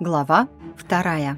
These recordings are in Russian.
Глава 2.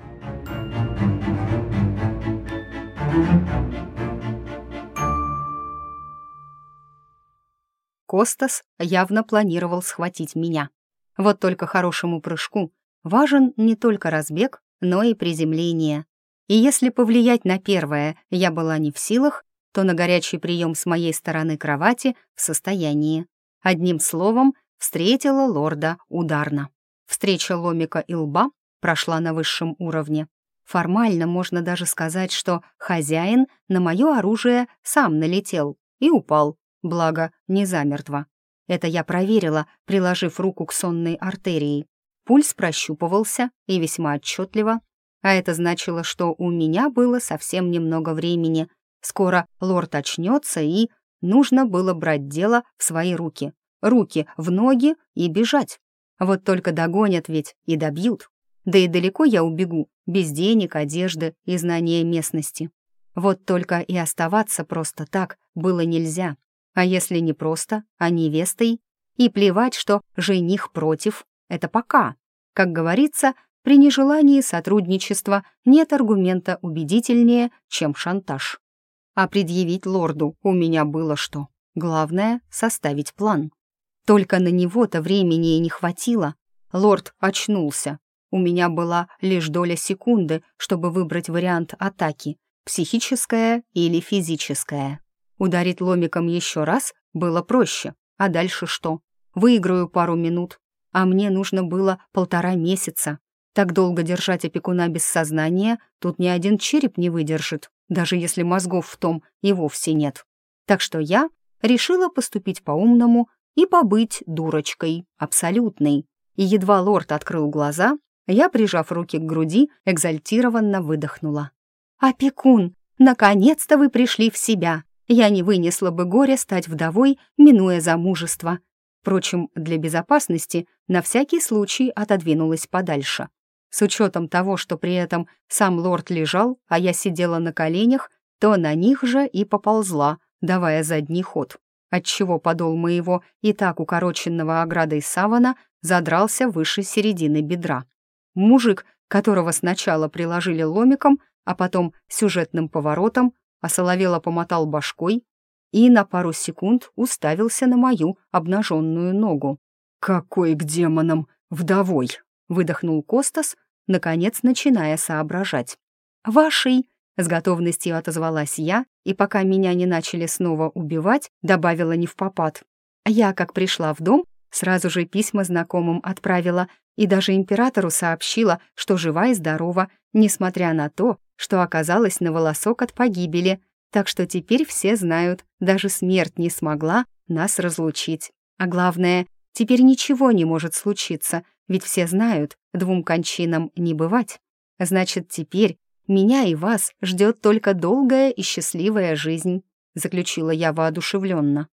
Костас явно планировал схватить меня. Вот только хорошему прыжку важен не только разбег, но и приземление. И если повлиять на первое я была не в силах, то на горячий прием с моей стороны кровати в состоянии. Одним словом, встретила лорда ударно. Встреча ломика и лба прошла на высшем уровне. Формально можно даже сказать, что хозяин на мое оружие сам налетел и упал, благо не замертво. Это я проверила, приложив руку к сонной артерии. Пульс прощупывался и весьма отчетливо, а это значило, что у меня было совсем немного времени. Скоро лорд очнется, и нужно было брать дело в свои руки. Руки в ноги и бежать. Вот только догонят ведь и добьют. Да и далеко я убегу, без денег, одежды и знания местности. Вот только и оставаться просто так было нельзя. А если не просто, а невестой? И плевать, что жених против, это пока. Как говорится, при нежелании сотрудничества нет аргумента убедительнее, чем шантаж. А предъявить лорду у меня было что. Главное — составить план. Только на него-то времени и не хватило. Лорд очнулся. У меня была лишь доля секунды, чтобы выбрать вариант атаки — психическая или физическая. Ударить ломиком еще раз было проще. А дальше что? Выиграю пару минут. А мне нужно было 1,5 месяца. Так долго держать опекуна без сознания тут ни один череп не выдержит, даже если мозгов в том и вовсе нет. Так что я решила поступить по-умному и побыть дурочкой, абсолютной. И едва лорд открыл глаза, я, прижав руки к груди, экзальтированно выдохнула. «Опекун, наконец-то вы пришли в себя! Я не вынесла бы горя стать вдовой, минуя замужество». Впрочем, для безопасности на всякий случай отодвинулась подальше. С учетом того, что при этом сам лорд лежал, а я сидела на коленях, то на них же и поползла, давая задний ход, отчего подол моего и так укороченного оградой савана задрался выше середины бедра. Мужик, которого сначала приложили ломиком, а потом сюжетным поворотом, осоловело помотал башкой и на пару секунд уставился на мою обнаженную ногу. «Какой к демонам вдовой!» — выдохнул Костас, наконец начиная соображать. «Вашей!» — с готовностью отозвалась я, и пока меня не начали снова убивать, добавила невпопад. Я, как пришла в дом, сразу же письма знакомым отправила и даже императору сообщила, что жива и здорова, несмотря на то, что оказалась на волосок от погибели. Так что теперь все знают, даже смерть не смогла нас разлучить. А главное, теперь ничего не может случиться, ведь все знают, 2 кончинам не бывать. Значит, теперь меня и вас ждет только долгая и счастливая жизнь», заключила я воодушевленно.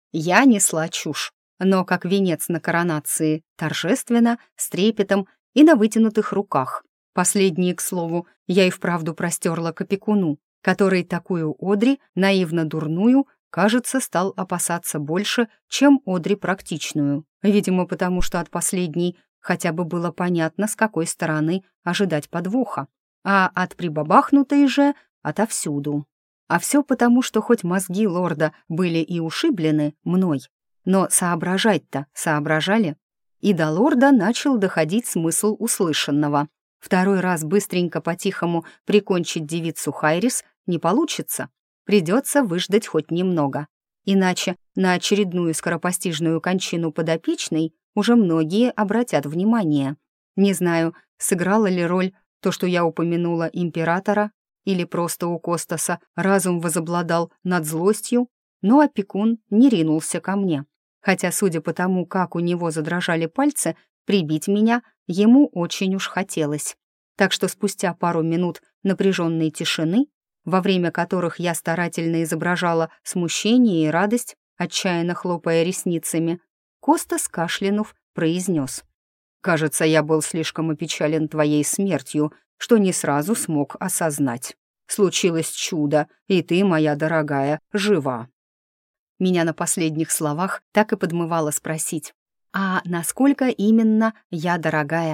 Я несла чушь, но как венец на коронации, торжественно, с трепетом и на вытянутых руках. Последние, к слову, я и вправду простерла к опекуну, который такую Одри, наивно дурную, кажется, стал опасаться больше, чем Одри практичную. Видимо, потому что от последней хотя бы было понятно, с какой стороны ожидать подвоха, а от прибабахнутой же отовсюду. А все потому, что хоть мозги лорда были и ушиблены мной, но соображать-то соображали. И до лорда начал доходить смысл услышанного. Второй раз быстренько по-тихому прикончить девицу Хайрис не получится. Придется выждать хоть немного. Иначе на очередную скоропостижную кончину подопечной уже многие обратят внимание. Не знаю, сыграла ли роль то, что я упомянула императора, или просто у Костаса разум возобладал над злостью, но опекун не ринулся ко мне. Хотя, судя по тому, как у него задрожали пальцы, прибить меня ему очень уж хотелось. Так что спустя пару минут напряженной тишины, во время которых я старательно изображала смущение и радость, отчаянно хлопая ресницами, Костас, кашлянув, произнес: «Кажется, я был слишком опечален твоей смертью, что не сразу смог осознать. Случилось чудо, и ты, моя дорогая, жива». Меня на последних словах так и подмывало спросить: «А насколько именно я дорогая?»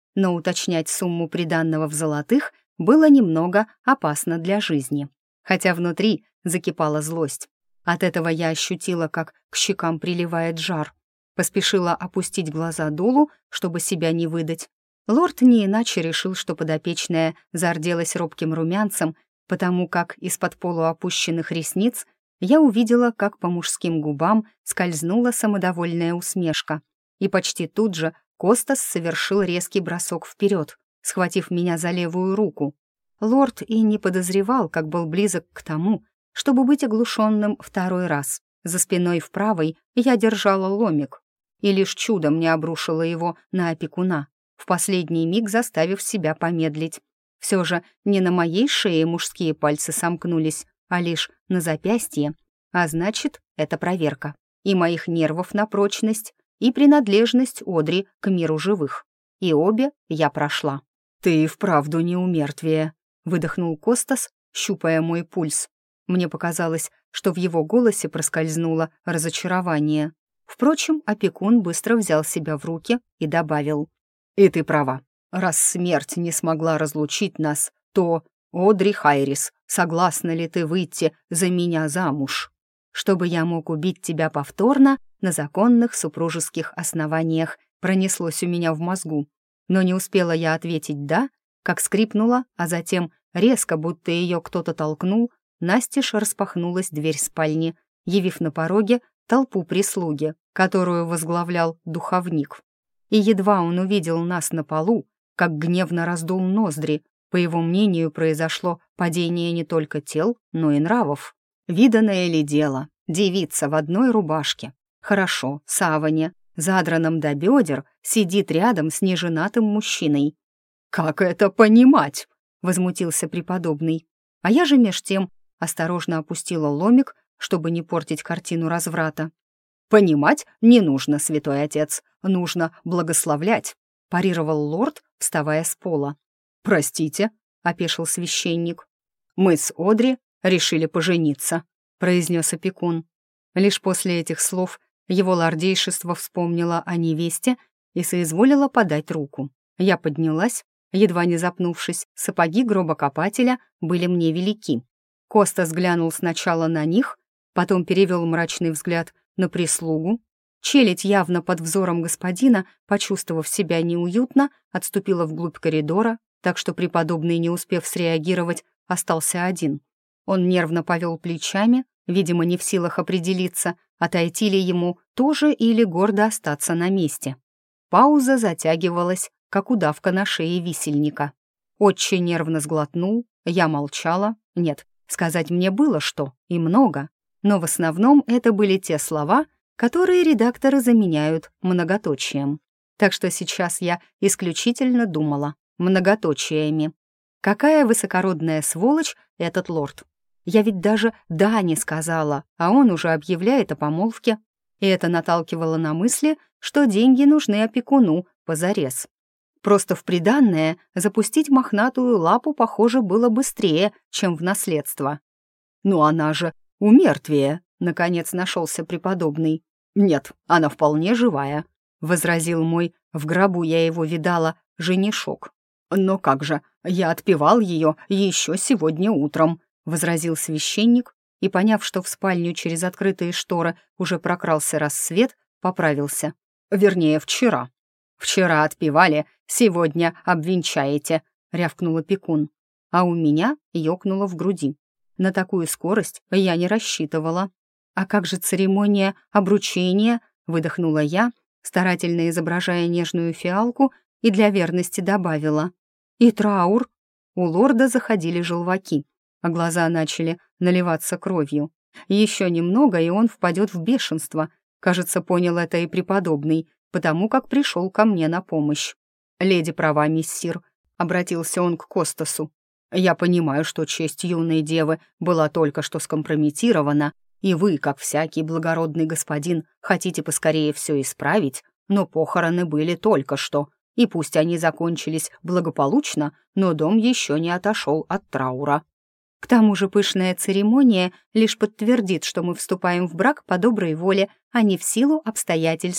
но уточнять сумму приданного в золотых было немного опасно для жизни. Хотя внутри закипала злость. От этого я ощутила, как к щекам приливает жар. Поспешила опустить глаза долу, чтобы себя не выдать. Лорд не иначе решил, что подопечная зарделась робким румянцем, потому как из-под полуопущенных ресниц я увидела, как по мужским губам скользнула самодовольная усмешка. И почти тут же Костас совершил резкий бросок вперед, схватив меня за левую руку. Лорд и не подозревал, как был близок к тому, чтобы быть оглушенным второй раз. За спиной в правой я держала ломик, и лишь чудом не обрушила его на опекуна, в последний миг заставив себя помедлить. Все же не на моей шее мужские пальцы сомкнулись, а лишь на запястье, а значит, это проверка и моих нервов на прочность, и принадлежность Одри к миру живых. И обе я прошла. «Ты и вправду не у мертвия», — выдохнул Костас, щупая мой пульс. Мне показалось, что в его голосе проскользнуло разочарование. Впрочем, опекун быстро взял себя в руки и добавил: «И ты права. Раз смерть не смогла разлучить нас, то, Одри Хайрис, согласна ли ты выйти за меня замуж? Чтобы я мог убить тебя повторно на законных супружеских основаниях», пронеслось у меня в мозгу. Но не успела я ответить «да», как скрипнула, а затем, резко, будто ее кто-то толкнул, настежь распахнулась дверь спальни, явив на пороге толпу прислуги, которую возглавлял духовник. И едва он увидел нас на полу, как гневно раздул ноздри. По его мнению, произошло падение не только тел, но и нравов. Виданное ли дело? Девица в одной рубашке. Хорошо, саване, задранном до бедер, сидит рядом с неженатым мужчиной. «Как это понимать?» — возмутился преподобный. А я же меж тем осторожно опустила ломик, чтобы не портить картину разврата. «Понимать не нужно, святой отец, нужно благословлять», — парировал лорд, вставая с пола. «Простите», — опешил священник. «Мы с Одри решили пожениться», — произнес опекун. Лишь после этих слов его лордейшество вспомнило о невесте и соизволило подать руку. Я поднялась, едва не запнувшись, сапоги гробокопателя были мне велики. Костас глянул сначала на них, потом перевел мрачный взгляд на прислугу. Челядь, явно под взором господина, почувствовав себя неуютно, отступила вглубь коридора, так что преподобный, не успев среагировать, остался один. Он нервно повел плечами, видимо, не в силах определиться, отойти ли ему тоже или гордо остаться на месте. Пауза затягивалась, как удавка на шее висельника. Отче нервно сглотнул, я молчала. Нет, сказать мне было что, и много. Но в основном это были те слова, которые редакторы заменяют многоточием. Так что сейчас я исключительно думала многоточиями. Какая высокородная сволочь этот лорд. Я ведь даже «да» не сказала, а он уже объявляет о помолвке. И это наталкивало на мысли, что деньги нужны опекуну позарез. Просто в приданное запустить мохнатую лапу, похоже, было быстрее, чем в наследство. «Ну она же у мертвия», — наконец нашелся преподобный. «Нет, она вполне живая», — возразил мой, в гробу я его видала, женишок. «Но как же, я отпевал ее еще сегодня утром», — возразил священник, и, поняв, что в спальню через открытые шторы уже прокрался рассвет, поправился. «Вернее, вчера». «Вчера отпевали, сегодня обвенчаете», — рявкнул опекун. А у меня ёкнуло в груди. На такую скорость я не рассчитывала. «А как же церемония обручения?» — выдохнула я, старательно изображая нежную фиалку, и для верности добавила. «И траур?» У лорда заходили желваки, а глаза начали наливаться кровью. Еще немного, и он впадет в бешенство. Кажется, понял это и преподобный, потому как пришел ко мне на помощь. «Леди права, миссир», — обратился он к Костасу. «Я понимаю, что честь юной девы была только что скомпрометирована, и вы, как всякий благородный господин, хотите поскорее все исправить, но похороны были только что, и пусть они закончились благополучно, но дом еще не отошел от траура. К тому же пышная церемония лишь подтвердит, что мы вступаем в брак по доброй воле, а не в силу обстоятельств»,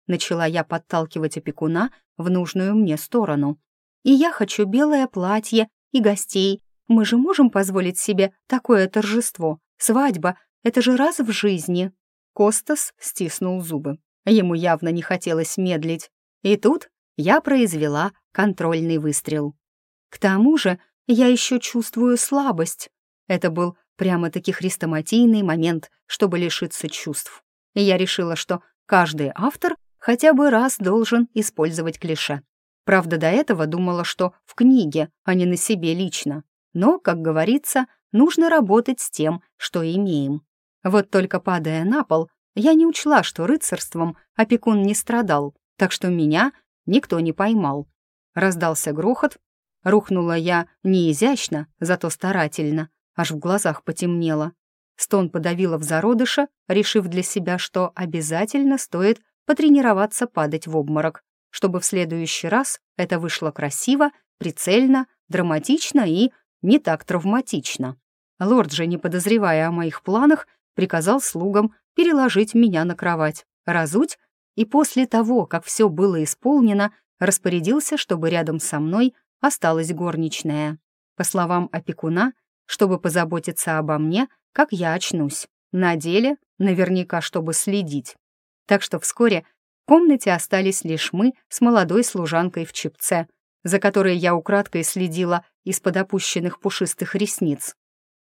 начала я подталкивать опекуна в нужную мне сторону. «И я хочу белое платье и гостей. Мы же можем позволить себе такое торжество. Свадьба — это же раз в жизни». Костас стиснул зубы. Ему явно не хотелось медлить. И тут я произвела контрольный выстрел. К тому же я еще чувствую слабость. Это был прямо-таки хрестоматийный момент, чтобы лишиться чувств. И я решила, что каждый автор хотя бы раз должен использовать клише. Правда, до этого думала, что в книге, а не на себе лично. Но, как говорится, нужно работать с тем, что имеем. Вот только падая на пол, я не учла, что рыцарством опекун не страдал, так что меня никто не поймал. Раздался грохот, рухнула я не изящно, зато старательно, аж в глазах потемнело. Стон подавила в зародыше, решив для себя, что обязательно стоит потренироваться падать в обморок, чтобы в следующий раз это вышло красиво, прицельно, драматично и не так травматично. Лорд же, не подозревая о моих планах, приказал слугам переложить меня на кровать, разуть, и после того, как все было исполнено, распорядился, чтобы рядом со мной осталась горничная. По словам опекуна, чтобы позаботиться обо мне, как я очнусь. На деле, наверняка, чтобы следить. Так что вскоре в комнате остались лишь мы с молодой служанкой в чепце, за которой я украдкой следила из-под опущенных пушистых ресниц.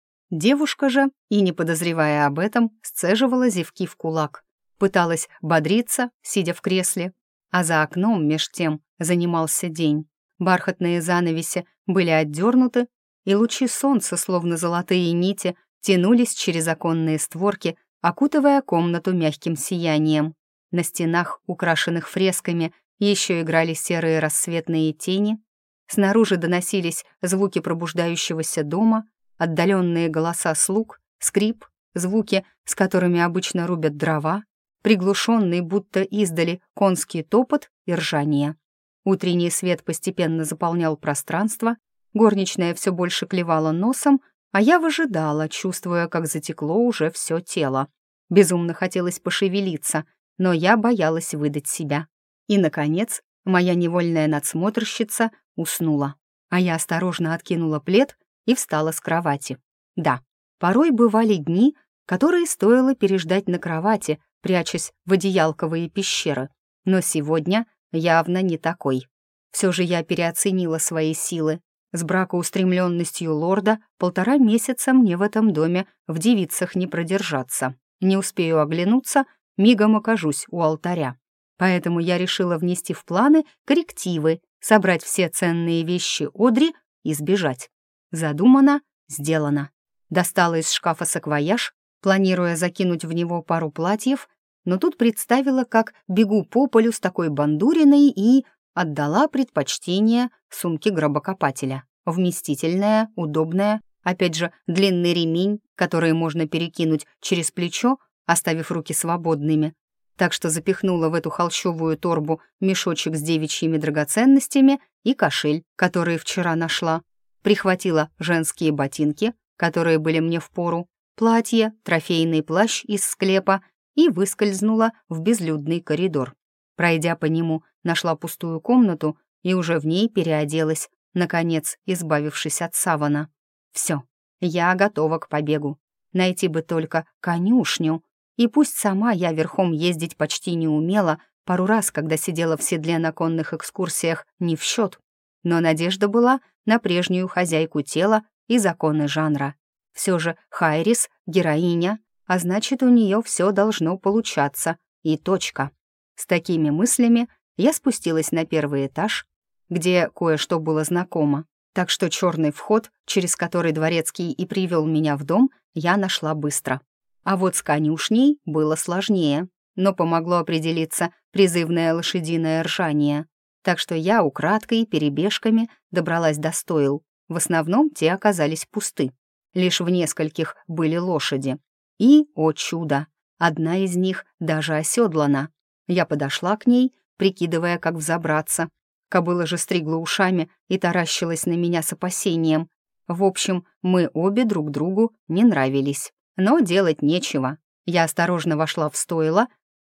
Девушка же, и не подозревая об этом, сцеживала зевки в кулак. Пыталась бодриться, сидя в кресле, а за окном меж тем занимался день. Бархатные занавеси были отдернуты, и лучи солнца, словно золотые нити, тянулись через оконные створки, окутывая комнату мягким сиянием. На стенах, украшенных фресками, еще играли серые рассветные тени. Снаружи доносились звуки пробуждающегося дома, отдаленные голоса слуг, скрип, звуки, с которыми обычно рубят дрова, приглушенный будто издали конский топот и ржание. Утренний свет постепенно заполнял пространство, горничная все больше клевала носом, а я выжидала, чувствуя, как затекло уже все тело. Безумно хотелось пошевелиться, но я боялась выдать себя. И, наконец, моя невольная надсмотрщица уснула, а я осторожно откинула плед и встала с кровати. Да, порой бывали дни, которые стоило переждать на кровати, прячась в одеялковые пещеры, но сегодня явно не такой. Все же я переоценила свои силы. С бракоустремленностью лорда 1,5 месяца мне в этом доме в девицах не продержаться. Не успею оглянуться, мигом окажусь у алтаря. Поэтому я решила внести в планы коррективы, собрать все ценные вещи Одри и сбежать. Задумано, сделано. Достала из шкафа саквояж, планируя закинуть в него пару платьев, но тут представила, как бегу по полю с такой бандуриной и отдала предпочтение сумке гробокопателя. Вместительная, удобная, опять же, длинный ремень, который можно перекинуть через плечо, оставив руки свободными. Так что запихнула в эту холщовую торбу мешочек с девичьими драгоценностями и кошель, который вчера нашла. Прихватила женские ботинки, которые были мне впору, платье, трофейный плащ из склепа и выскользнула в безлюдный коридор. Пройдя по нему, нашла пустую комнату и уже в ней переоделась, наконец избавившись от савана. Все, я готова к побегу. Найти бы только конюшню. И пусть сама я верхом ездить почти не умела, пару раз, когда сидела в седле на конных экскурсиях, не в счет. Но надежда была на прежнюю хозяйку тела и законы жанра. Все же Хайрис — героиня, а значит, у нее все должно получаться. И точка. С такими мыслями я спустилась на первый этаж, где кое-что было знакомо. Так что черный вход, через который дворецкий и привел меня в дом, я нашла быстро. А вот с конюшней было сложнее, но помогло определиться призывное лошадиное ржание. Так что я украдкой перебежками добралась до стойл. В основном те оказались пусты. Лишь в нескольких были лошади. И, о чудо, одна из них даже оседлана. Я подошла к ней, прикидывая, как взобраться. Кобыла же стригла ушами и таращилась на меня с опасением. В общем, мы обе друг другу не нравились. Но делать нечего. Я осторожно вошла в стойло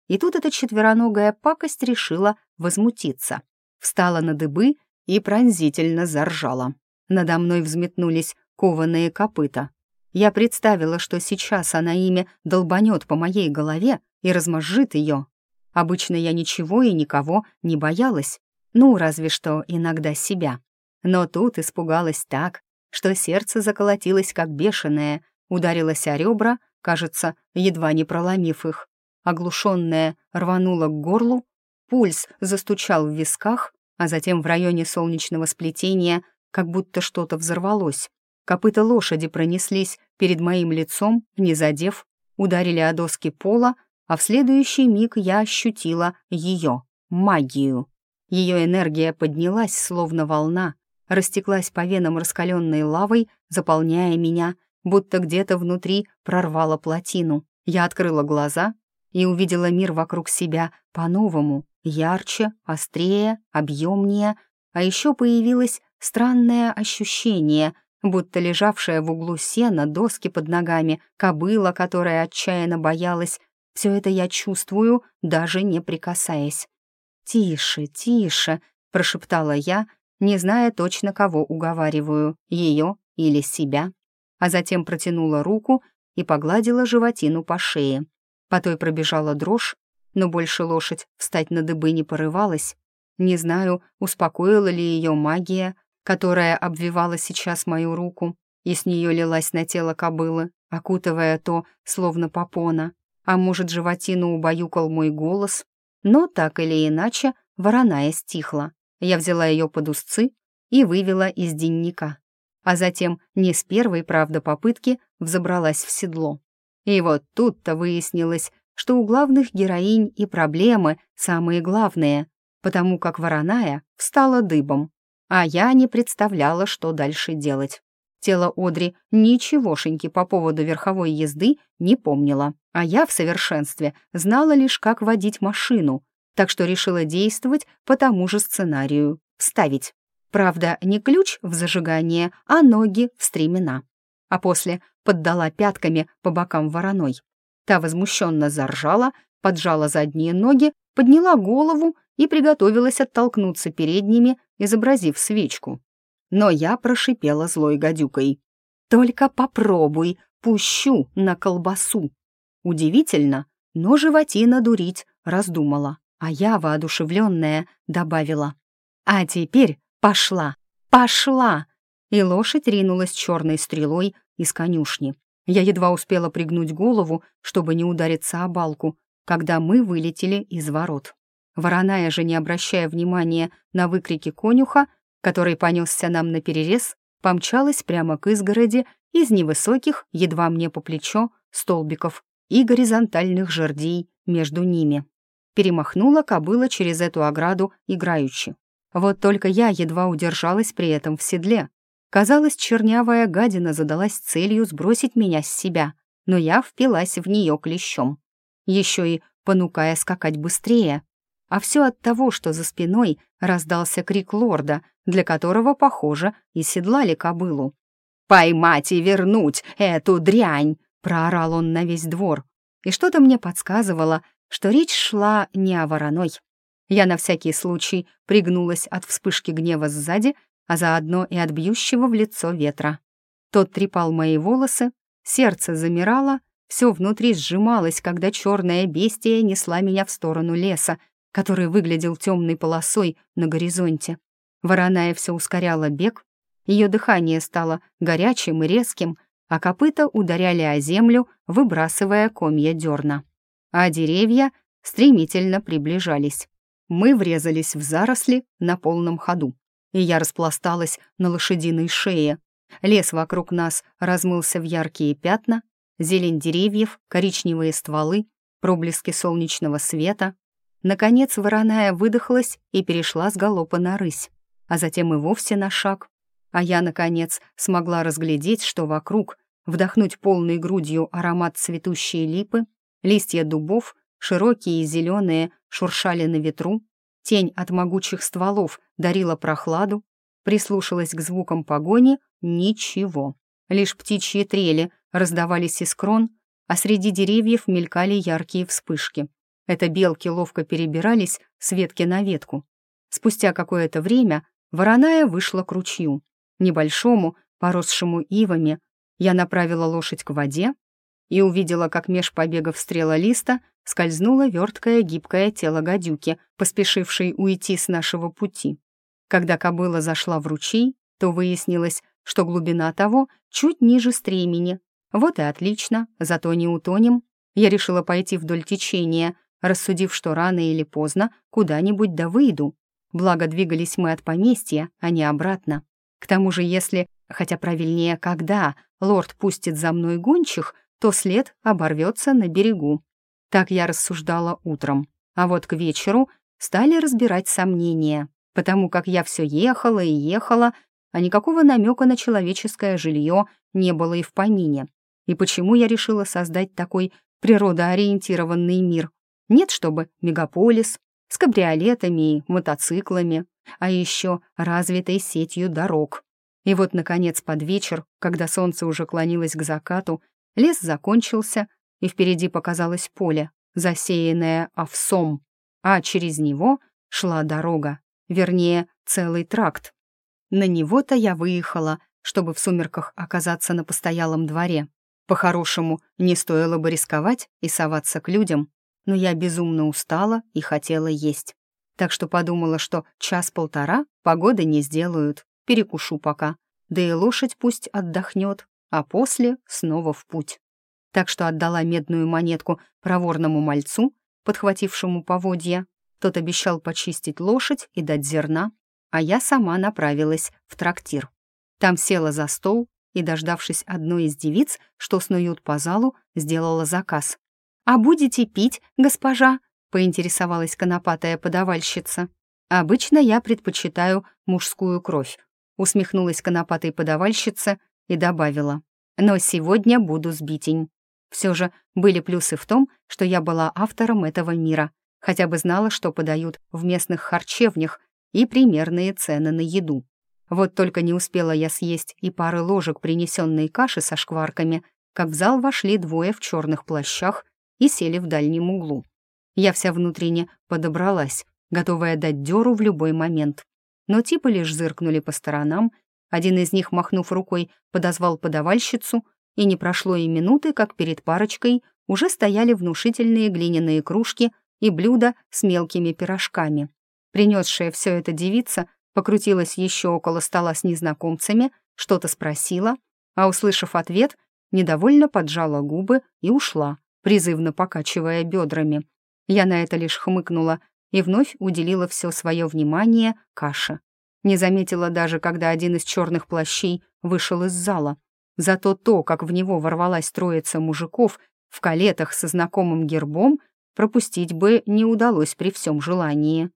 И тут эта четвероногая пакость решила возмутиться. Встала на дыбы и пронзительно заржала. Надо мной взметнулись кованые копыта. Я представила, что сейчас она ими долбанет по моей голове и размозжит ее. Обычно я ничего и никого не боялась, ну, разве что иногда себя. Но тут испугалась так, что сердце заколотилось как бешеное, ударилось о ребра, кажется, едва не проломив их. Оглушенная рванула к горлу, пульс застучал в висках, а затем в районе солнечного сплетения как будто что-то взорвалось. Копыта лошади пронеслись перед моим лицом, не задев, ударили о доски пола, а в следующий миг я ощутила ее магию. Ее энергия поднялась, словно волна, растеклась по венам раскаленной лавой, заполняя меня, будто где-то внутри прорвала плотину. Я открыла глаза и увидела мир вокруг себя по-новому, ярче, острее, объемнее, а еще появилось странное ощущение, будто лежавшая в углу сена, доски под ногами, кобыла, которая отчаянно боялась. Все это я чувствую, даже не прикасаясь. «Тише, тише», — прошептала я, не зная точно, кого уговариваю, ее или себя. А затем протянула руку и погладила животину по шее. По той пробежала дрожь, но больше лошадь встать на дыбы не порывалась. Не знаю, успокоила ли ее магия, которая обвивала сейчас мою руку, и с нее лилась на тело кобылы, окутывая то, словно попона. А может, животину убаюкал мой голос? Но так или иначе, вороная стихла. Я взяла ее под узцы и вывела из денника. А затем, не с первой, правда, попытки, взобралась в седло. И вот тут-то выяснилось, что у главных героинь и проблемы самые главные, потому как вороная встала дыбом. А я не представляла, что дальше делать. Тело Одри ничегошеньки по поводу верховой езды не помнило, а я в совершенстве знала лишь, как водить машину, так что решила действовать по тому же сценарию — вставить. Правда, не ключ в зажигание, а ноги в стремена. А после поддала пятками по бокам вороной. Та возмущенно заржала, поджала задние ноги, подняла голову и приготовилась оттолкнуться передними, изобразив свечку. Но я прошипела злой гадюкой. «Только попробуй, пущу на колбасу!» Удивительно, но животина дурить раздумала, а я, воодушевленная, добавила: «А теперь пошла, пошла!» И лошадь ринулась черной стрелой из конюшни. Я едва успела пригнуть голову, чтобы не удариться о балку, когда мы вылетели из ворот. Вороная же, не обращая внимания на выкрики конюха, который понесся нам наперерез, помчалась прямо к изгороди из невысоких, едва мне по плечо, столбиков и горизонтальных жердей между ними. Перемахнула кобыла через эту ограду играючи. Вот только я едва удержалась при этом в седле. Казалось, чернявая гадина задалась целью сбросить меня с себя, но я впилась в нее клещом, еще и понукая скакать быстрее. А все от того, что за спиной раздался крик лорда, для которого, похоже, и седлали кобылу. «Поймать и вернуть эту дрянь!» — проорал он на весь двор. И что-то мне подсказывало, что речь шла не о вороной. Я на всякий случай пригнулась от вспышки гнева сзади, а заодно и от бьющего в лицо ветра. Тот трепал мои волосы, сердце замирало, все внутри сжималось, когда черная бестия несла меня в сторону леса, который выглядел темной полосой на горизонте. Вороная все ускоряла бег, ее дыхание стало горячим и резким, а копыта ударяли о землю, выбрасывая комья дерна. А деревья стремительно приближались. Мы врезались в заросли на полном ходу, и я распласталась на лошадиной шее. Лес вокруг нас размылся в яркие пятна, зелень деревьев, коричневые стволы, проблески солнечного света. Наконец вороная выдохлась и перешла с галопа на рысь, а затем и вовсе на шаг. А я, наконец, смогла разглядеть, что вокруг, вдохнуть полной грудью аромат цветущей липы, листья дубов, широкие и зеленые, шуршали на ветру, тень от могучих стволов дарила прохладу, прислушалась к звукам погони — ничего. Лишь птичьи трели раздавались из крон, а среди деревьев мелькали яркие вспышки. Это белки ловко перебирались с ветки на ветку. Спустя какое-то время вороная вышла к ручью. Небольшому, поросшему ивами, я направила лошадь к воде и увидела, как меж побегов стрелолиста скользнуло верткое гибкое тело гадюки, поспешившей уйти с нашего пути. Когда кобыла зашла в ручей, то выяснилось, что глубина того чуть ниже стремени. Вот и отлично, зато не утонем. Я решила пойти вдоль течения, рассудив, что рано или поздно куда-нибудь да выйду. Благо, двигались мы от поместья, а не обратно. К тому же, если, хотя правильнее, когда лорд пустит за мной гончих, то след оборвется на берегу. Так я рассуждала утром. А вот к вечеру стали разбирать сомнения, потому как я все ехала и ехала, а никакого намека на человеческое жилье не было и в помине. И почему я решила создать такой природоориентированный мир? Нет, чтобы мегаполис с кабриолетами и мотоциклами, а еще развитой сетью дорог. И вот, наконец, под вечер, когда солнце уже клонилось к закату, лес закончился, и впереди показалось поле, засеянное овсом, а через него шла дорога, вернее, целый тракт. На него-то я выехала, чтобы в сумерках оказаться на постоялом дворе. По-хорошему, не стоило бы рисковать и соваться к людям, но я безумно устала и хотела есть. Так что подумала, что час-полтора погоды не сделают, перекушу пока, да и лошадь пусть отдохнет, а после снова в путь. Так что отдала медную монетку проворному мальцу, подхватившему поводья. Тот обещал почистить лошадь и дать зерна, а я сама направилась в трактир. Там села за стол и, дождавшись одной из девиц, что снуют по залу, сделала заказ. «А будете пить, госпожа?» — поинтересовалась конопатая подавальщица. «Обычно я предпочитаю мужскую кровь», — усмехнулась конопатой подавальщица и добавила. «Но сегодня буду сбитень». Все же были плюсы в том, что я была автором этого мира, хотя бы знала, что подают в местных харчевнях и примерные цены на еду. Вот только не успела я съесть и пары ложек принесенной каши со шкварками, как в зал вошли двое в черных плащах и сели в дальнем углу. Я вся внутренне подобралась, готовая дать дёру в любой момент. Но типы лишь зыркнули по сторонам, один из них, махнув рукой, подозвал подавальщицу, и не прошло и минуты, как перед парочкой уже стояли внушительные глиняные кружки и блюда с мелкими пирожками. Принесшая все это девица покрутилась еще около стола с незнакомцами, что-то спросила, а, услышав ответ, недовольно поджала губы и ушла, призывно покачивая бедрами. Я на это лишь хмыкнула и вновь уделила все свое внимание каше. Не заметила даже, когда один из черных плащей вышел из зала. Зато то, как в него ворвалась троица мужиков в калетах со знакомым гербом, пропустить бы не удалось при всем желании.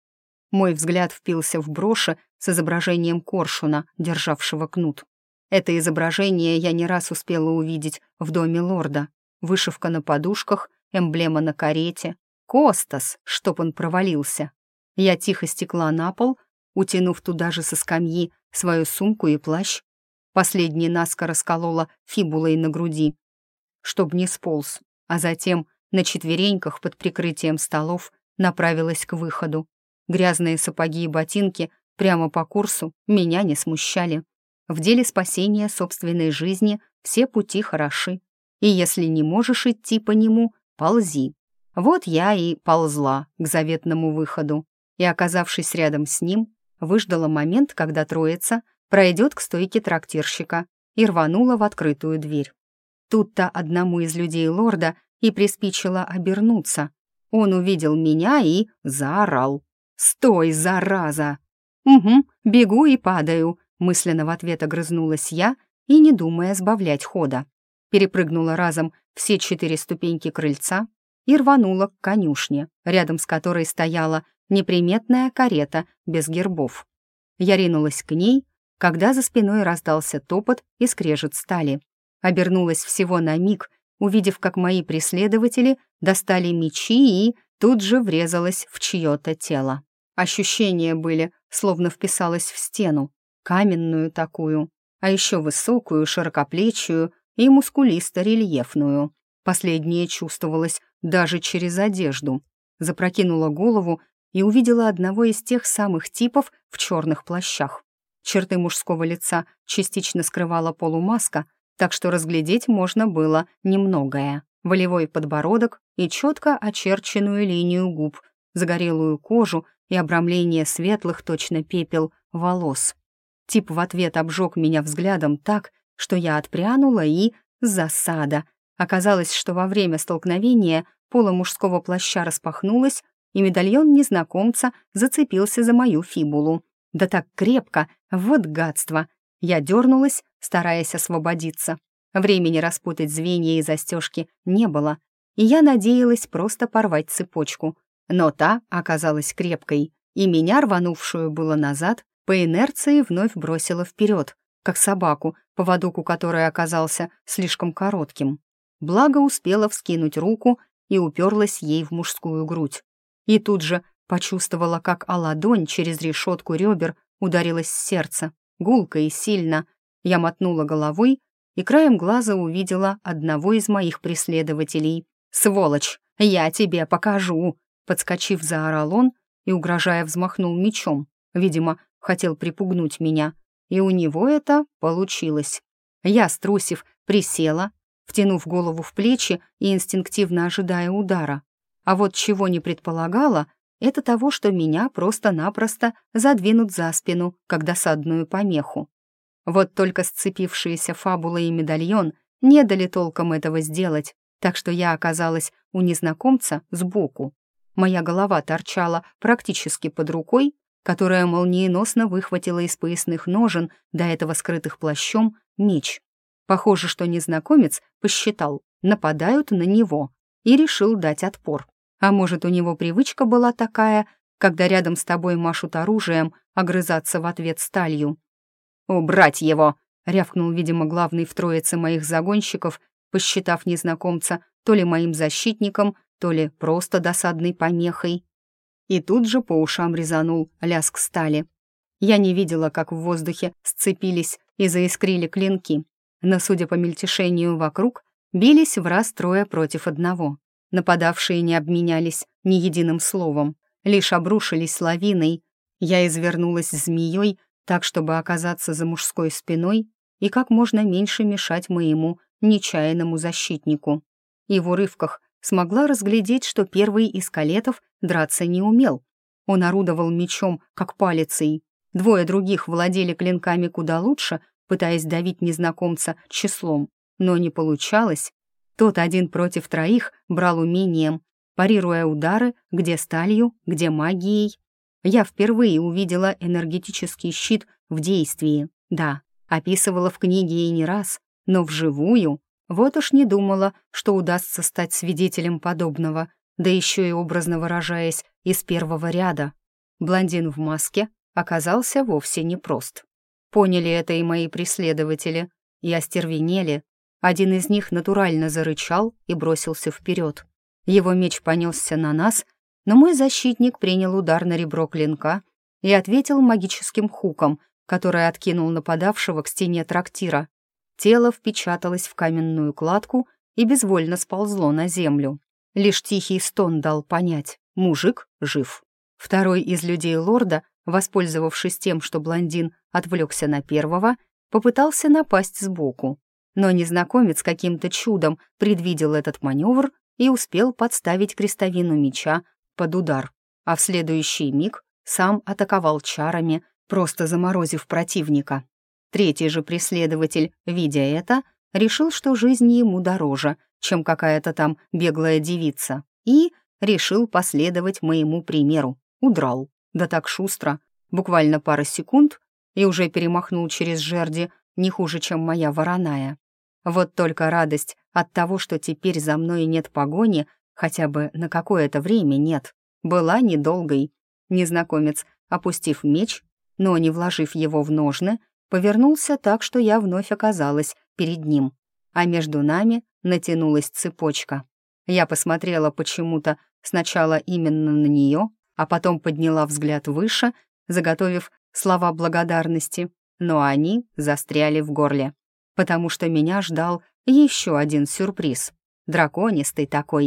Мой взгляд впился в броши с изображением коршуна, державшего кнут. Это изображение я не раз успела увидеть в доме лорда. Вышивка на подушках, эмблема на карете. Костас, чтоб он провалился. Я тихо стекла на пол, утянув туда же со скамьи свою сумку и плащ. Последний наскоро сколола фибулой на груди, чтоб не сполз, а затем на четвереньках под прикрытием столов направилась к выходу. Грязные сапоги и ботинки прямо по курсу меня не смущали. В деле спасения собственной жизни все пути хороши. И если не можешь идти по нему, ползи. Вот я и ползла к заветному выходу. И, оказавшись рядом с ним, выждала момент, когда троица пройдет к стойке трактирщика и рванула в открытую дверь. Тут-то одному из людей лорда и приспичило обернуться. Он увидел меня и заорал. «Стой, зараза!» «Угу, бегу и падаю», — мысленно в ответ огрызнулась я и, не думая сбавлять хода, перепрыгнула разом все 4 ступеньки крыльца и рванула к конюшне, рядом с которой стояла неприметная карета без гербов. Я ринулась к ней, когда за спиной раздался топот и скрежет стали. Обернулась всего на миг, увидев, как мои преследователи достали мечи и тут же врезалась в чье-то тело. Ощущения были, словно вписалась в стену, каменную такую, а еще высокую, широкоплечую и мускулисто-рельефную. Последнее чувствовалось даже через одежду. Запрокинула голову и увидела одного из тех самых типов в черных плащах. Черты мужского лица частично скрывала полумаска, так что разглядеть можно было немногое. Волевой подбородок и четко очерченную линию губ, загорелую кожу и обрамление светлых, точно пепел, волос. Тип в ответ обжег меня взглядом так, что я отпрянула и... засада. Оказалось, что во время столкновения поло мужского плаща распахнулось, и медальон незнакомца зацепился за мою фибулу. Да так крепко, вот гадство. Я дернулась, стараясь освободиться. Времени распутать звенья и застежки не было, и я надеялась просто порвать цепочку. Но та оказалась крепкой, и меня, рванувшую было назад, по инерции вновь бросила вперед, как собаку, поводок у которой оказался слишком коротким. Благо успела вскинуть руку и уперлась ей в мужскую грудь. И тут же почувствовала, как о ладонь через решетку ребер ударилось сердце, гулко и сильно. Я мотнула головой и краем глаза увидела одного из моих преследователей. «Сволочь, я тебе покажу!» Подскочив, заорал он и, угрожая, взмахнул мечом. Видимо, хотел припугнуть меня, и у него это получилось. Я, струсив, присела, втянув голову в плечи и инстинктивно ожидая удара. А вот чего не предполагала, это того, что меня просто-напросто задвинут за спину, как досадную помеху. Вот только сцепившиеся фабула и медальон не дали толком этого сделать, так что я оказалась у незнакомца сбоку. Моя голова торчала практически под рукой, которая молниеносно выхватила из поясных ножен, до этого скрытых плащом, меч. Похоже, что незнакомец посчитал, нападают на него, и решил дать отпор. А может, у него привычка была такая, когда рядом с тобой машут оружием, огрызаться в ответ сталью. «Убрать его!» — рявкнул, видимо, главный в троице моих загонщиков, посчитав незнакомца то ли моим защитником, то ли просто досадной помехой. И тут же по ушам резанул лязг стали. Я не видела, как в воздухе сцепились и заискрили клинки, но, судя по мельтешению вокруг, бились враз трое против одного. Нападавшие не обменялись ни единым словом, лишь обрушились лавиной. Я извернулась змеей так, чтобы оказаться за мужской спиной и как можно меньше мешать моему нечаянному защитнику. И в урывках смогла разглядеть, что первый из калетов драться не умел. Он орудовал мечом, как палицей. Двое других владели клинками куда лучше, пытаясь давить незнакомца числом, но не получалось. Тот один против троих брал умением, парируя удары где сталью, где магией. Я впервые увидела энергетический щит в действии. Да, описывала в книге и не раз, но вживую вот уж не думала, что удастся стать свидетелем подобного, да еще и образно выражаясь, из первого ряда. Блондин в маске оказался вовсе непрост. Поняли это и мои преследователи, и остервенели. Один из них натурально зарычал и бросился вперед. Его меч понесся на нас, но мой защитник принял удар на ребро клинка и ответил магическим хуком, который откинул нападавшего к стене трактира. Тело впечаталось в каменную кладку и безвольно сползло на землю. Лишь тихий стон дал понять — мужик жив. Второй из людей лорда, воспользовавшись тем, что блондин отвлекся на первого, попытался напасть сбоку. Но незнакомец каким-то чудом предвидел этот маневр и успел подставить крестовину меча под удар, а в следующий миг сам атаковал чарами, просто заморозив противника. Третий же преследователь, видя это, решил, что жизнь ему дороже, чем какая-то там беглая девица, и решил последовать моему примеру. Удрал, да так шустро, буквально пара секунд, и уже перемахнул через жерди не хуже, чем моя вороная. Вот только радость от того, что теперь за мной нет погони, хотя бы на какое-то время нет, была недолгой. Незнакомец, опустив меч, но не вложив его в ножны, повернулся так, что я вновь оказалась перед ним, а между нами натянулась цепочка. Я посмотрела почему-то сначала именно на нее, а потом подняла взгляд выше, заготовив слова благодарности, но они застряли в горле, потому что меня ждал еще один сюрприз, драконистый такой.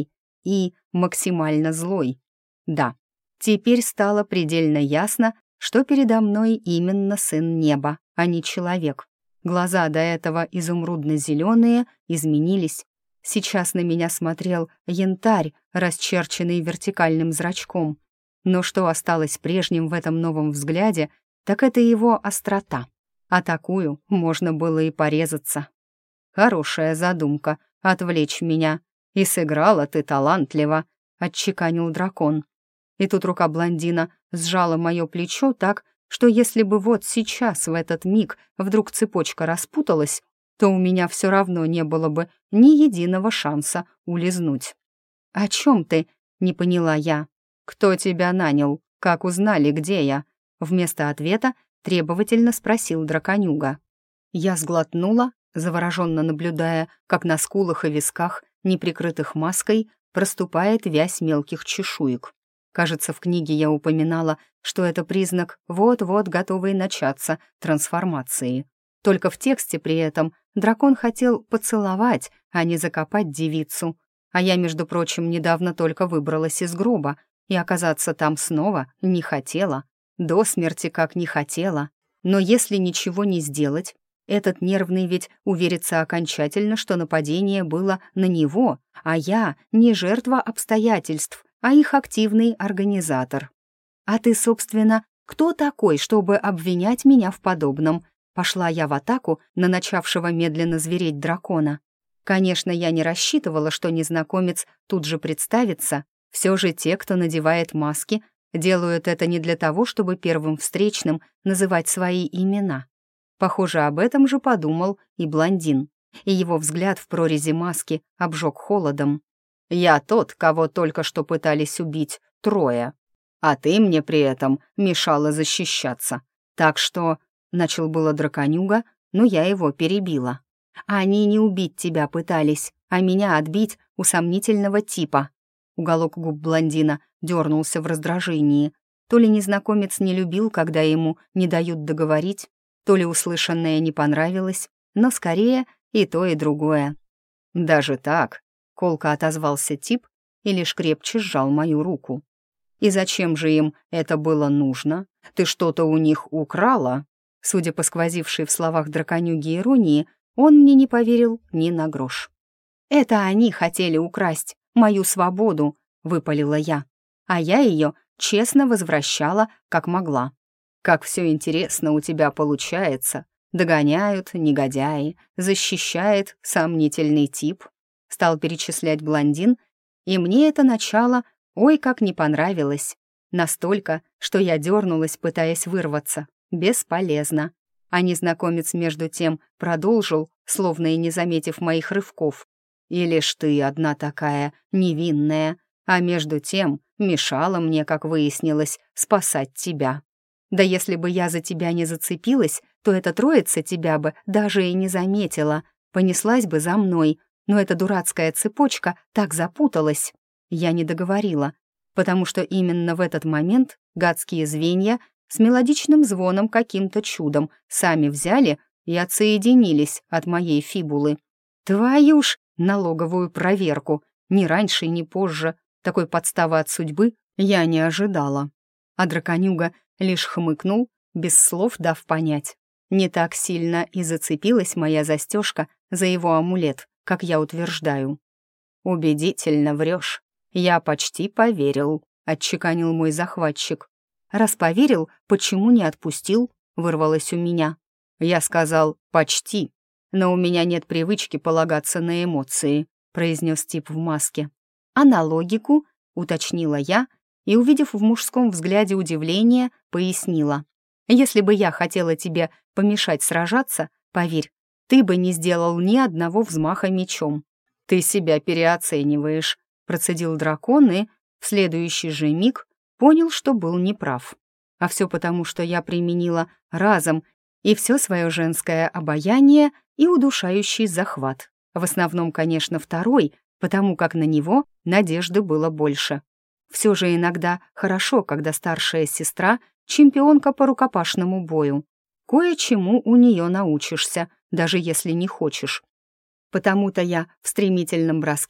и максимально злой. Да, теперь стало предельно ясно, что передо мной именно сын неба, а не человек. Глаза до этого изумрудно-зеленые изменились. Сейчас на меня смотрел янтарь, расчерченный вертикальным зрачком. Но что осталось прежним в этом новом взгляде, так это его острота. А такую можно было и порезаться. «Хорошая задумка — отвлечь меня. И сыграла ты талантливо», — отчеканил дракон. И тут рука блондина сжала мое плечо так, что если бы вот сейчас, в этот миг, вдруг цепочка распуталась, то у меня все равно не было бы ни единого шанса улизнуть. «О чем ты?» — не поняла я. «Кто тебя нанял? Как узнали, где я?» Вместо ответа требовательно спросил драконюга. Я сглотнула, завороженно наблюдая, как на скулах и висках, неприкрытых маской, проступает вязь мелких чешуек. Кажется, в книге я упоминала, что это признак вот-вот готовой начаться трансформации. Только в тексте при этом дракон хотел поцеловать, а не закопать девицу. А я, между прочим, недавно только выбралась из гроба, и оказаться там снова не хотела. До смерти как не хотела. Но если ничего не сделать, этот нервный ведь уверится окончательно, что нападение было на него, а я не жертва обстоятельств, а их активный организатор. «А ты, собственно, кто такой, чтобы обвинять меня в подобном?» Пошла я в атаку на начавшего медленно звереть дракона. Конечно, я не рассчитывала, что незнакомец тут же представится. Все же те, кто надевает маски, делают это не для того, чтобы первым встречным называть свои имена. Похоже, об этом же подумал и блондин, и его взгляд в прорези маски обжег холодом. «Я тот, кого только что пытались убить трое, а ты мне при этом мешала защищаться. Так что...» — начал было драконюга, но я его перебила. «Они не убить тебя пытались, а меня отбить у сомнительного типа». Уголок губ блондина дернулся в раздражении. То ли незнакомец не любил, когда ему не дают договорить, то ли услышанное не понравилось, но скорее и то, и другое. «Даже так?» — колко отозвался тип и лишь крепче сжал мою руку. «И зачем же им это было нужно? Ты что-то у них украла?» Судя по сквозившей в словах драконюги иронии, он мне не поверил ни на грош. «Это они хотели украсть мою свободу», — выпалила я, а я ее честно возвращала, как могла. «Как все интересно у тебя получается. Догоняют негодяи, защищает сомнительный тип», — стал перечислять блондин, и мне это начало ой как не понравилось. Настолько, что я дернулась, пытаясь вырваться. Бесполезно. А незнакомец между тем продолжил, словно и не заметив моих рывков. «И лишь ты одна такая невинная, а между тем мешала мне, как выяснилось, спасать тебя. Да если бы я за тебя не зацепилась, то эта троица тебя бы даже и не заметила, понеслась бы за мной, но эта дурацкая цепочка так запуталась». Я не договорила, потому что именно в этот момент гадские звенья с мелодичным звоном каким-то чудом сами взяли и отсоединились от моей фибулы. Твою ж налоговую проверку! Ни раньше, ни позже такой подставы от судьбы я не ожидала. А драконюга лишь хмыкнул, без слов дав понять. Не так сильно и зацепилась моя застежка за его амулет, как я утверждаю. «Убедительно врешь. Я почти поверил», — отчеканил мой захватчик. «Раз поверил, почему не отпустил?» — вырвалось у меня. Я сказал «почти», но у меня нет привычки полагаться на эмоции, произнес тип в маске. «А на логику?» — уточнила я и, увидев в мужском взгляде удивление, пояснила. «Если бы я хотела тебе помешать сражаться, поверь, ты бы не сделал ни одного взмаха мечом». «Ты себя переоцениваешь», — процедил дракон и в следующий же миг понял, что был неправ. А все потому, что я применила разом и все свое женское обаяние и удушающий захват. В основном, конечно, второй, потому как на него надежды было больше. Все же иногда хорошо, когда старшая сестра — чемпионка по рукопашному бою. Кое-чему у нее научишься, даже если не хочешь. Потому-то я в стремительном броске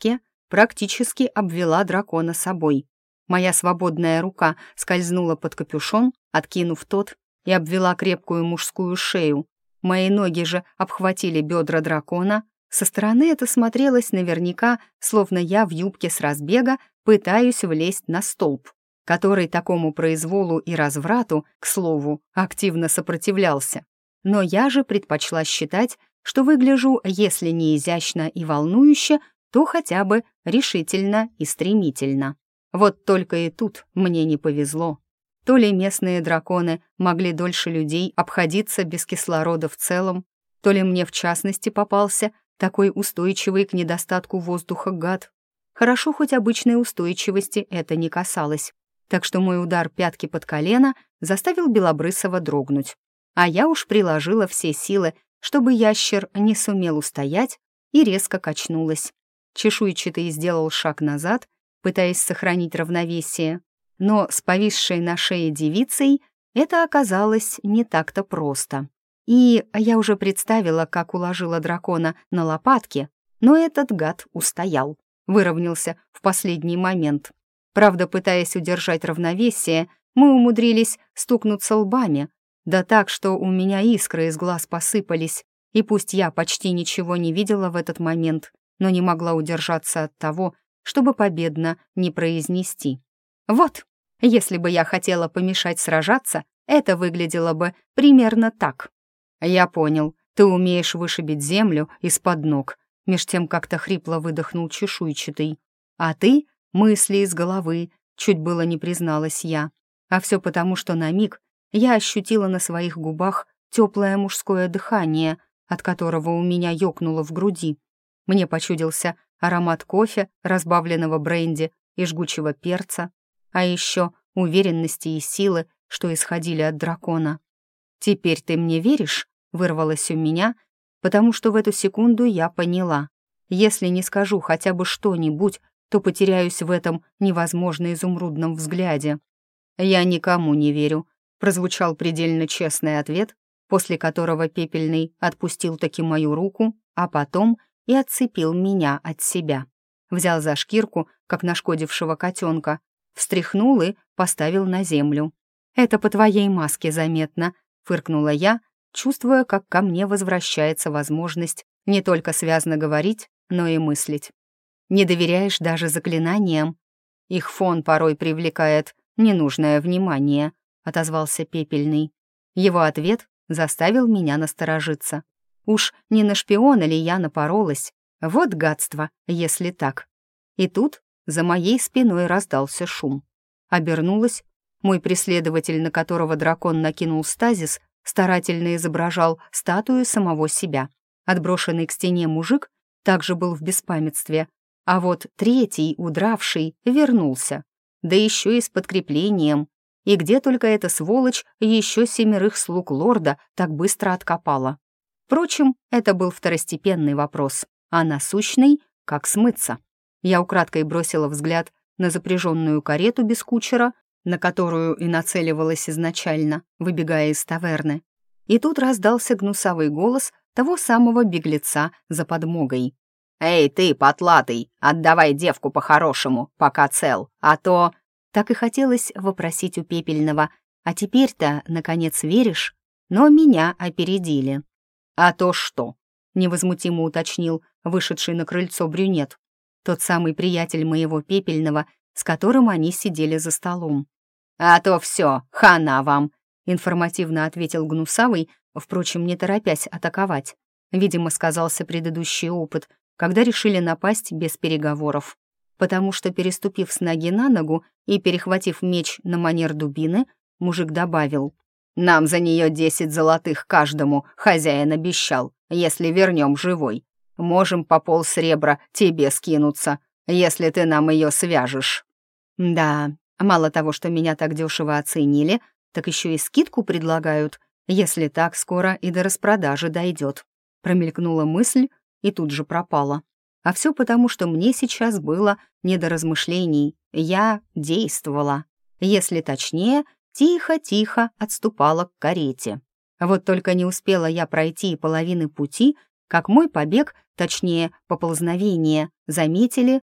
практически обвела дракона собой. Моя свободная рука скользнула под капюшон, откинув тот, и обвела крепкую мужскую шею. Мои ноги же обхватили бедра дракона. Со стороны это смотрелось наверняка, словно я в юбке с разбега пытаюсь влезть на столб, который такому произволу и разврату, к слову, активно сопротивлялся. Но я же предпочла считать, что выгляжу, если не изящно и волнующе, то хотя бы решительно и стремительно. Вот только и тут мне не повезло. То ли местные драконы могли дольше людей обходиться без кислорода в целом, то ли мне в частности попался такой устойчивый к недостатку воздуха гад. Хорошо, хоть обычной устойчивости это не касалось, так что мой удар пятки под колено заставил Белобрысова дрогнуть. А я уж приложила все силы, чтобы ящер не сумел устоять, и резко качнулась. Чешуйчатый сделал шаг назад, пытаясь сохранить равновесие, но с повисшей на шее девицей это оказалось не так-то просто. И я уже представила, как уложила дракона на лопатки, но этот гад устоял, выровнялся в последний момент. Правда, пытаясь удержать равновесие, мы умудрились стукнуться лбами, да так, что у меня искры из глаз посыпались, и пусть я почти ничего не видела в этот момент, но не могла удержаться от того, чтобы победно не произнести. Вот, если бы я хотела помешать сражаться, это выглядело бы примерно так. «Я понял, ты умеешь вышибить землю из-под ног», меж тем как-то хрипло выдохнул чешуйчатый. «А ты — мысли из головы», чуть было не призналась я. А все потому, что на миг я ощутила на своих губах теплое мужское дыхание, от которого у меня ёкнуло в груди. Мне почудился аромат кофе, разбавленного бренди и жгучего перца, а еще уверенности и силы, что исходили от дракона. «Теперь ты мне веришь?» — вырвалось у меня, потому что в эту секунду я поняла. Если не скажу хотя бы что-нибудь, то потеряюсь в этом невозможно изумрудном взгляде. «Я никому не верю», — прозвучал предельно честный ответ, после которого Пепельный отпустил таки мою руку, а потом и отцепил меня от себя. Взял за шкирку, как нашкодившего котенка, встряхнул и поставил на землю. «Это по твоей маске заметно», — фыркнула я, чувствуя, как ко мне возвращается возможность не только связно говорить, но и мыслить. «Не доверяешь даже заклинаниям? Их фон порой привлекает ненужное внимание», — отозвался Пепельный. Его ответ заставил меня насторожиться. Уж не на шпиона ли я напоролась? Вот гадство, если так. И тут за моей спиной раздался шум. Обернулась. Мой преследователь, на которого дракон накинул стазис, старательно изображал статую самого себя. Отброшенный к стене мужик также был в беспамятстве, а вот третий, удравший, вернулся. Да еще и с подкреплением. И где только эта сволочь еще 7 слуг лорда так быстро откопала. Впрочем, это был второстепенный вопрос, а насущный — как смыться. Я украдкой бросила взгляд на запряженную карету без кучера, на которую и нацеливалась изначально, выбегая из таверны. И тут раздался гнусавый голос того самого беглеца за подмогой. «Эй, ты, потлатый, отдавай девку по-хорошему, пока цел, а то...» Так и хотелось вопросить у Пепельного: «А теперь-то, наконец, веришь?» Но меня опередили. «А то что?» — невозмутимо уточнил вышедший на крыльцо брюнет. Тот самый приятель моего Пепельного, с которым они сидели за столом. «А то все, хана вам!» — информативно ответил гнусавый, впрочем, не торопясь атаковать. Видимо, сказался предыдущий опыт, когда решили напасть без переговоров. Потому что, переступив с ноги на ногу и перехватив меч на манер дубины, мужик добавил: «Нам за нее 10 золотых каждому хозяин обещал, если вернем живой. Можем по полсребра тебе скинуться, если ты нам ее свяжешь». Да, мало того, что меня так дешево оценили, так еще и скидку предлагают, если так скоро и до распродажи дойдет. Промелькнула мысль и тут же пропала. А все потому, что мне сейчас было не до размышлений. Я действовала. Если точнее, тихо-тихо отступала к карете. Вот только не успела я пройти и половины пути, как мой побег, точнее, поползновение, заметили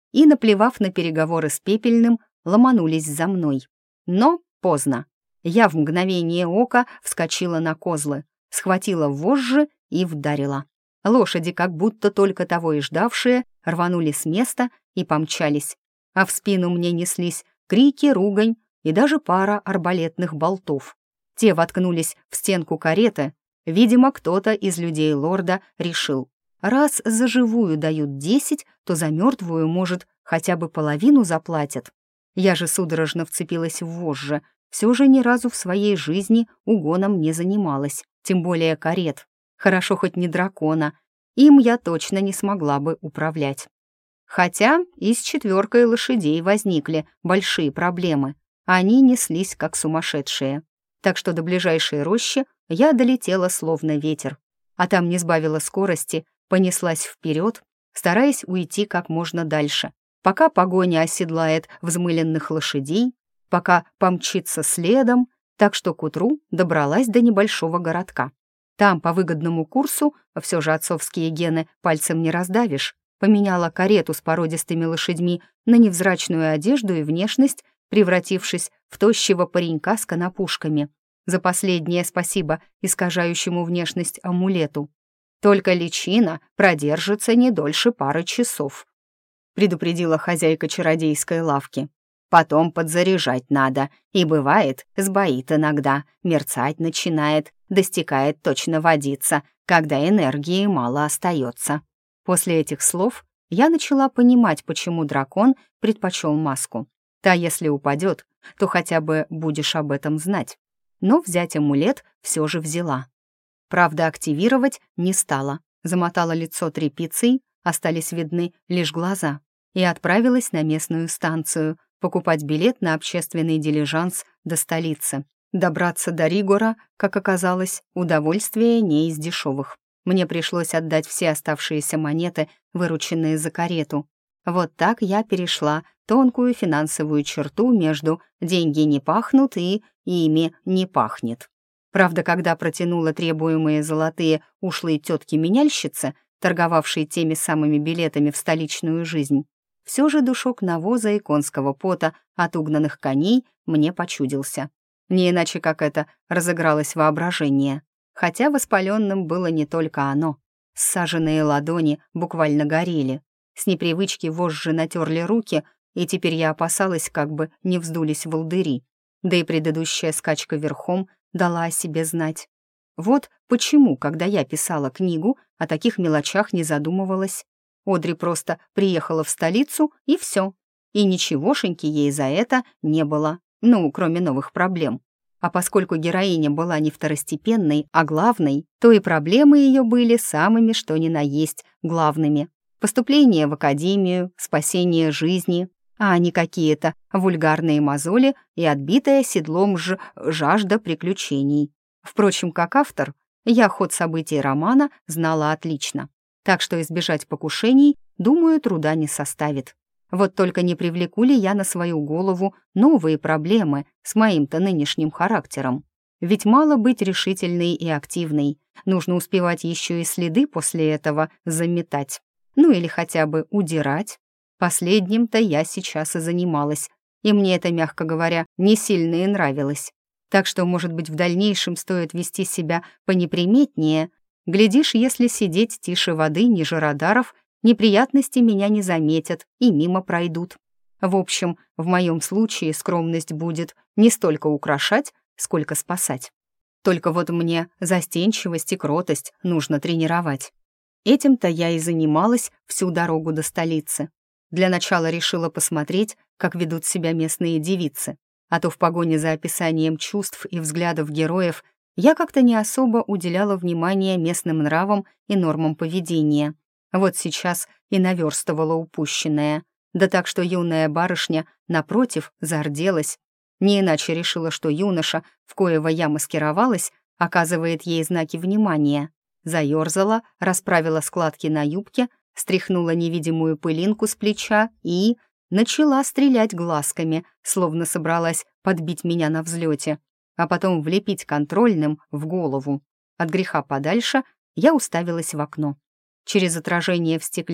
и, наплевав на переговоры с Пепельным, ломанулись за мной. Но поздно. Я в мгновение ока вскочила на козлы, схватила вожжи и вдарила. Лошади, как будто только того и ждавшие, рванули с места и помчались. А в спину мне неслись крики, ругань и даже пара арбалетных болтов. Те воткнулись в стенку кареты. Видимо, кто-то из людей лорда решил: раз за живую дают 10, то за мертвую, может, хотя бы половину заплатят. Я же судорожно вцепилась в вожжи. Все же ни разу в своей жизни угоном не занималась, тем более карет. Хорошо хоть не дракона. Им я точно не смогла бы управлять. Хотя и с 4 лошадей возникли большие проблемы. Они неслись как сумасшедшие. Так что до ближайшей рощи я долетела словно ветер. А там не сбавила скорости, понеслась вперед, стараясь уйти как можно дальше, пока погоня оседлает взмыленных лошадей, пока помчится следом, так что к утру добралась до небольшого городка. Там по выгодному курсу, все же отцовские гены пальцем не раздавишь, поменяла карету с породистыми лошадьми на невзрачную одежду и внешность, превратившись в тощего паренька с конопушками. За последнее спасибо искажающему внешность амулету. «Только личина продержится не дольше пары часов», предупредила хозяйка чародейской лавки. «Потом подзаряжать надо, и бывает, сбоит иногда, мерцать начинает, достигает точно водиться, когда энергии мало остается». После этих слов я начала понимать, почему дракон предпочел маску. Та, если упадет, то хотя бы будешь об этом знать. Но взять амулет все же взяла. Правда, активировать не стала. Замотала лицо тряпицей, остались видны лишь глаза, и отправилась на местную станцию покупать билет на общественный дилижанс до столицы. Добраться до Ригора, как оказалось, удовольствие не из дешевых. Мне пришлось отдать все оставшиеся монеты, вырученные за карету. Вот так я перешла тонкую финансовую черту между «деньги не пахнут» и «ими не пахнет». Правда, когда протянула требуемые золотые ушлые тетки-меняльщицы, торговавшие теми самыми билетами в столичную жизнь, все же душок навоза и конского пота от угнанных коней мне почудился. Не иначе как это разыгралось воображение. Хотя воспаленным было не только оно. Ссаженные ладони буквально горели. С непривычки вожжи натерли руки, и теперь я опасалась, как бы не вздулись волдыри. Да и предыдущая скачка верхом дала о себе знать. Вот почему, когда я писала книгу, о таких мелочах не задумывалась. Одри просто приехала в столицу, и все. И ничегошеньки ей за это не было, ну, кроме новых проблем. А поскольку героиня была не второстепенной, а главной, то и проблемы ее были самыми что ни на есть главными. Поступление в академию, спасение жизни, а не какие-то вульгарные мозоли и отбитая седлом жажда приключений. Впрочем, как автор, я ход событий романа знала отлично, так что избежать покушений, думаю, труда не составит. Вот только не привлеку ли я на свою голову новые проблемы с моим-то нынешним характером? Ведь мало быть решительной и активной, нужно успевать еще и следы после этого заметать. Ну или хотя бы удирать. Последним-то я сейчас и занималась, и мне это, мягко говоря, не сильно и нравилось. Так что, может быть, в дальнейшем стоит вести себя понеприметнее. Глядишь, если сидеть тише воды, ниже радаров, неприятности меня не заметят и мимо пройдут. В общем, в моем случае скромность будет не столько украшать, сколько спасать. Только вот мне застенчивость и кротость нужно тренировать. Этим-то я и занималась всю дорогу до столицы. Для начала решила посмотреть, как ведут себя местные девицы, а то в погоне за описанием чувств и взглядов героев я как-то не особо уделяла внимания местным нравам и нормам поведения. Вот сейчас и наверстывала упущенное. Да так, что юная барышня, напротив, зарделась. Не иначе решила, что юноша, в коего я маскировалась, оказывает ей знаки внимания. Заёрзала, расправила складки на юбке, стряхнула невидимую пылинку с плеча и начала стрелять глазками, словно собралась подбить меня на взлете, а потом влепить контрольным в голову. От греха подальше я уставилась в окно. Через отражение в стекле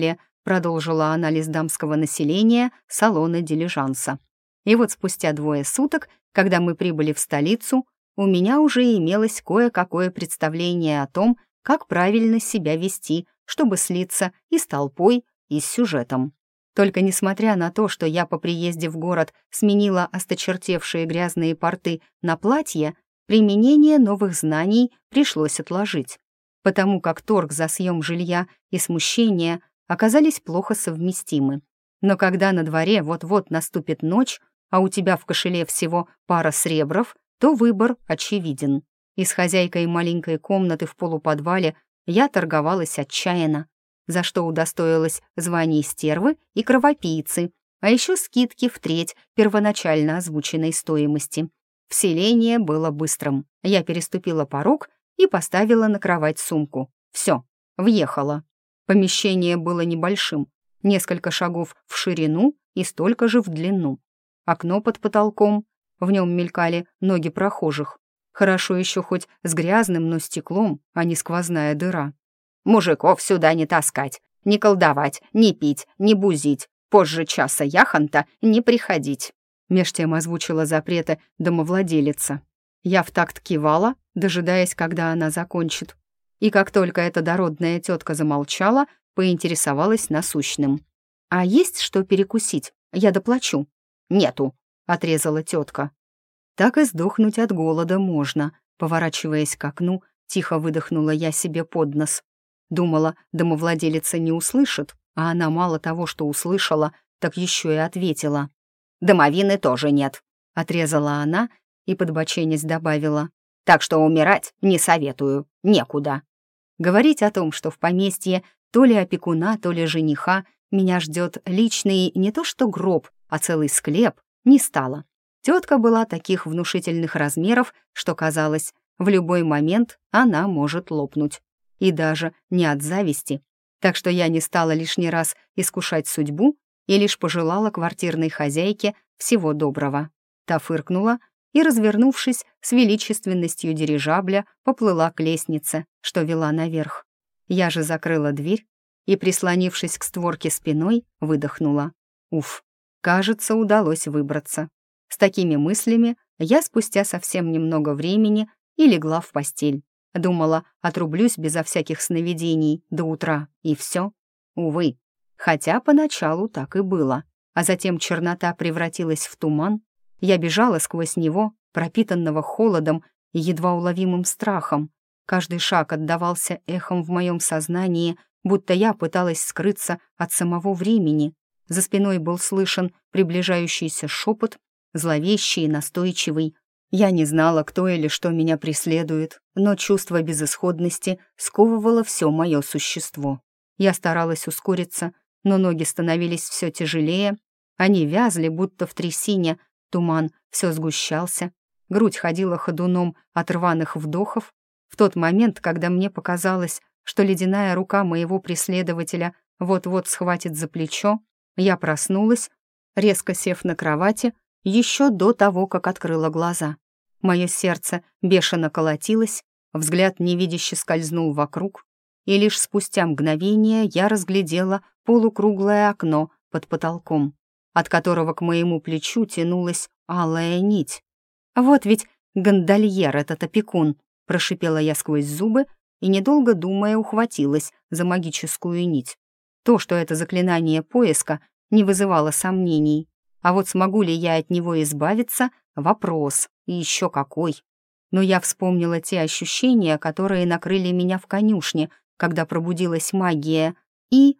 продолжила анализ дамского населения салона дилижанса. И вот спустя 2 суток, когда мы прибыли в столицу, у меня уже имелось кое-какое представление о том, как правильно себя вести, чтобы слиться и с толпой, и с сюжетом. Только несмотря на то, что я по приезде в город сменила осточертевшие грязные порты на платье, применение новых знаний пришлось отложить, потому как торг за съем жилья и смущение оказались плохо совместимы. Но когда на дворе вот-вот наступит ночь, а у тебя в кошеле всего пара сребров, то выбор очевиден. И с хозяйкой маленькой комнаты в полуподвале я торговалась отчаянно, за что удостоилась званий стервы и кровопийцы, а еще скидки в треть первоначально озвученной стоимости. Вселение было быстрым. Я переступила порог и поставила на кровать сумку. Все, въехала. Помещение было небольшим, несколько шагов в ширину и столько же в длину. Окно под потолком, в нем мелькали ноги прохожих. Хорошо еще хоть с грязным, но стеклом, а не сквозная дыра. «Мужиков сюда не таскать, не колдовать, не пить, не бузить, позже часа яхонта не приходить», меж тем озвучила запреты домовладелица. Я в такт кивала, дожидаясь, когда она закончит. И как только эта дородная тетка замолчала, поинтересовалась насущным. «А есть что перекусить? Я доплачу». «Нету», — отрезала тетка. «Так и сдохнуть от голода можно», — поворачиваясь к окну, тихо выдохнула я себе под нос. Думала, домовладелица не услышит, а она мало того, что услышала, так еще и ответила. «Домовины тоже нет», — отрезала она и, подбоченясь, добавила. «Так что умирать не советую, некуда». Говорить о том, что в поместье то ли опекуна, то ли жениха меня ждет личный не то что гроб, а целый склеп, не стало. Тетка была таких внушительных размеров, что казалось, в любой момент она может лопнуть. И даже не от зависти. Так что я не стала лишний раз искушать судьбу и лишь пожелала квартирной хозяйке всего доброго. Та фыркнула и, развернувшись с величественностью дирижабля, поплыла к лестнице, что вела наверх. Я же закрыла дверь и, прислонившись к створке спиной, выдохнула. Уф, кажется, удалось выбраться. С такими мыслями я спустя совсем немного времени и легла в постель. Думала, отрублюсь безо всяких сновидений до утра, и все. Увы, хотя поначалу так и было. А затем чернота превратилась в туман. Я бежала сквозь него, пропитанного холодом и едва уловимым страхом. Каждый шаг отдавался эхом в моем сознании, будто я пыталась скрыться от самого времени. За спиной был слышен приближающийся шепот, зловещий и настойчивый. Я не знала, кто или что меня преследует, но чувство безысходности сковывало все мое существо. Я старалась ускориться, но ноги становились все тяжелее, они вязли, будто в трясине, туман все сгущался, грудь ходила ходуном от рваных вдохов. В тот момент, когда мне показалось, что ледяная рука моего преследователя вот-вот схватит за плечо, я проснулась, резко сев на кровати, еще до того, как открыла глаза. Мое сердце бешено колотилось, взгляд невидяще скользнул вокруг, и лишь спустя мгновение я разглядела полукруглое окно под потолком, от которого к моему плечу тянулась алая нить. «Вот ведь гондольер этот опекун!» — прошипела я сквозь зубы и, недолго думая, ухватилась за магическую нить. То, что это заклинание поиска, не вызывало сомнений. А вот смогу ли я от него избавиться — вопрос, и еще какой. Но я вспомнила те ощущения, которые накрыли меня в конюшне, когда пробудилась магия, и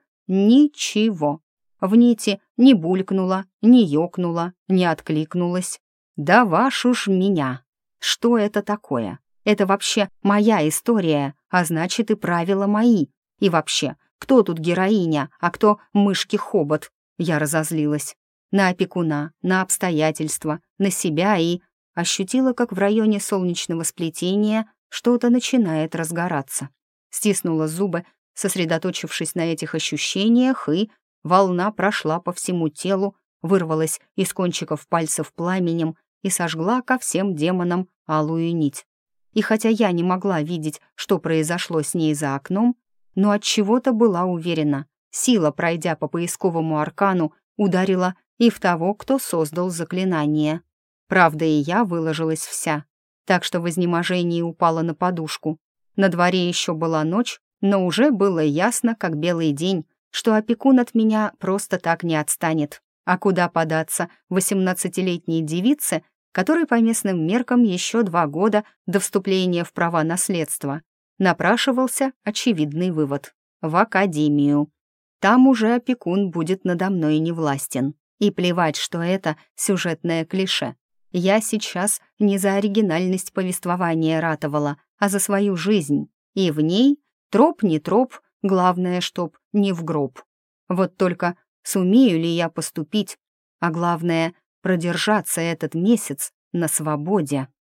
ничего. В нити не булькнула, не ёкнула, не откликнулась. Да вашу ж меня! Что это такое? Это вообще моя история, а значит и правила мои. И вообще, кто тут героиня, а кто мышки-хобот? Я разозлилась. На опекуна, на обстоятельства, на себя и ощутила, как в районе солнечного сплетения что-то начинает разгораться. Стиснула зубы, сосредоточившись на этих ощущениях, и волна прошла по всему телу, вырвалась из кончиков пальцев пламенем и сожгла ко всем демонам алую нить. И хотя я не могла видеть, что произошло с ней за окном, но от чего-то была уверена, сила, пройдя по поисковому аркану, ударила и в того, кто создал заклинание. Правда, и я выложилась вся, так что в изнеможении упала на подушку. На дворе еще была ночь, но уже было ясно, как белый день, что опекун от меня просто так не отстанет. А куда податься 18-летней девице, которой по местным меркам еще 2 года до вступления в права наследства? Напрашивался очевидный вывод — в академию. Там уже опекун будет надо мной невластен. И плевать, что это сюжетное клише. Я сейчас не за оригинальность повествования ратовала, а за свою жизнь. И в ней троп не троп, главное, чтоб не в гроб. Вот только сумею ли я поступить, а главное, продержаться этот месяц на свободе.